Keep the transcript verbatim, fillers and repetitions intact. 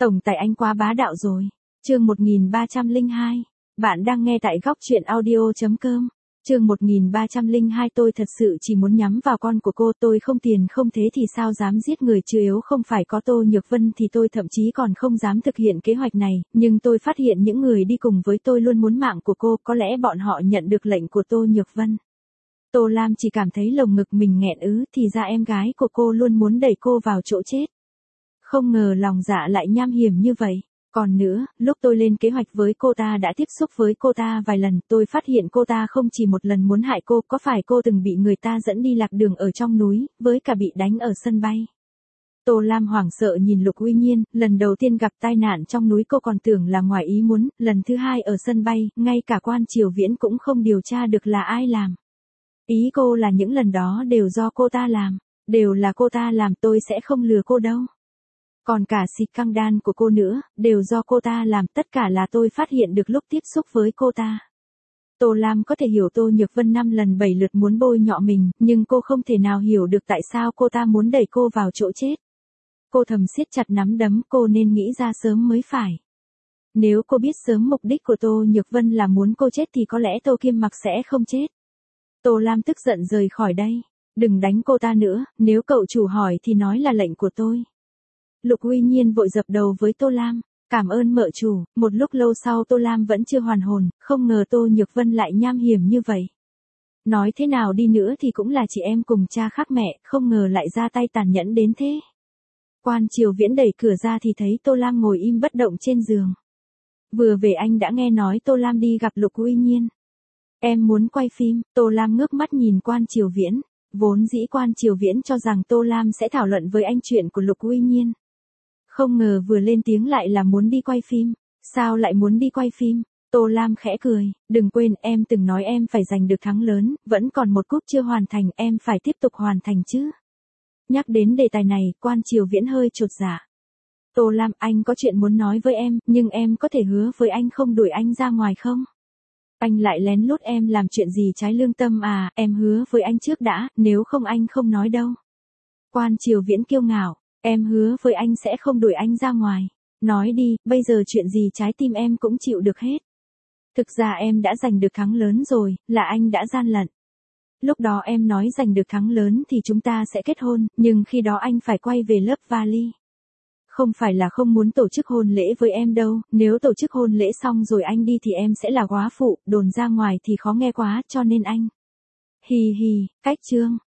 Tổng tài anh quá bá đạo rồi. Chương một nghìn ba trăm lẻ hai. Bạn đang nghe tại góc truyện audio chấm com. Chương một nghìn ba trăm lẻ hai. Tôi thật sự chỉ muốn nhắm vào con của cô, tôi không tiền không thế thì sao dám giết người chứ, yếu không phải có Tô Nhược Vân thì tôi thậm chí còn không dám thực hiện kế hoạch này, nhưng tôi phát hiện những người đi cùng với tôi luôn muốn mạng của cô, có lẽ bọn họ nhận được lệnh của Tô Nhược Vân. Tô Lam chỉ cảm thấy lồng ngực mình nghẹn ứ, thì ra em gái của cô luôn muốn đẩy cô vào chỗ chết. Không ngờ lòng dạ lại nham hiểm như vậy. Còn nữa, lúc tôi lên kế hoạch với cô ta đã tiếp xúc với cô ta vài lần, tôi phát hiện cô ta không chỉ một lần muốn hại cô, có phải cô từng bị người ta dẫn đi lạc đường ở trong núi, với cả bị đánh ở sân bay. Tô Lam hoảng sợ nhìn Lục Uy Nhiên, lần đầu tiên gặp tai nạn trong núi cô còn tưởng là ngoài ý muốn, lần thứ hai ở sân bay, ngay cả quan Triều Viễn cũng không điều tra được là ai làm. Ý cô là những lần đó đều do cô ta làm, đều là cô ta làm, tôi sẽ không lừa cô đâu. Còn cả xịt căng đan của cô nữa, đều do cô ta làm, tất cả là tôi phát hiện được lúc tiếp xúc với cô ta. Tô Lam có thể hiểu Tô Nhược Vân năm lần bảy lượt muốn bôi nhọ mình, nhưng cô không thể nào hiểu được tại sao cô ta muốn đẩy cô vào chỗ chết. Cô thầm siết chặt nắm đấm, cô nên nghĩ ra sớm mới phải. Nếu cô biết sớm mục đích của Tô Nhược Vân là muốn cô chết thì có lẽ Tô Kim Mặc sẽ không chết. Tô Lam tức giận rời khỏi đây. Đừng đánh cô ta nữa, nếu cậu chủ hỏi thì nói là lệnh của tôi. Lục Uy Nhiên vội dập đầu với Tô Lam. Cảm ơn mợ chủ. Một lúc lâu sau Tô Lam vẫn chưa hoàn hồn, không ngờ Tô Nhược Vân lại nham hiểm như vậy. Nói thế nào đi nữa thì cũng là chị em cùng cha khác mẹ, không ngờ lại ra tay tàn nhẫn đến thế. Quan Triều Viễn đẩy cửa ra thì thấy Tô Lam ngồi im bất động trên giường. Vừa về anh đã nghe nói Tô Lam đi gặp Lục Uy Nhiên. Em muốn quay phim. Tô Lam ngước mắt nhìn Quan Triều Viễn. Vốn dĩ Quan Triều Viễn cho rằng Tô Lam sẽ thảo luận với anh chuyện của Lục Uy Nhiên. Không ngờ vừa lên tiếng lại là muốn đi quay phim. Sao lại muốn đi quay phim? Tô Lam khẽ cười. Đừng quên em từng nói em phải giành được thắng lớn, vẫn còn một cúp chưa hoàn thành, em phải tiếp tục hoàn thành chứ. Nhắc đến đề tài này, Quan Triều Viễn hơi chột dạ. Tô Lam, anh có chuyện muốn nói với em, nhưng em có thể hứa với anh không đuổi anh ra ngoài không? Anh lại lén lút em làm chuyện gì trái lương tâm à, em hứa với anh trước đã, nếu không anh không nói đâu. Quan Triều Viễn kiêu ngạo, em hứa với anh sẽ không đuổi anh ra ngoài. Nói đi, bây giờ chuyện gì trái tim em cũng chịu được hết. Thực ra em đã giành được thắng lớn rồi, là anh đã gian lận. Lúc đó em nói giành được thắng lớn thì chúng ta sẽ kết hôn, nhưng khi đó anh phải quay về lớp vali. Không phải là không muốn tổ chức hôn lễ với em đâu, nếu tổ chức hôn lễ xong rồi anh đi thì em sẽ là góa phụ, đồn ra ngoài thì khó nghe quá, cho nên anh. Hì hì, cách chương.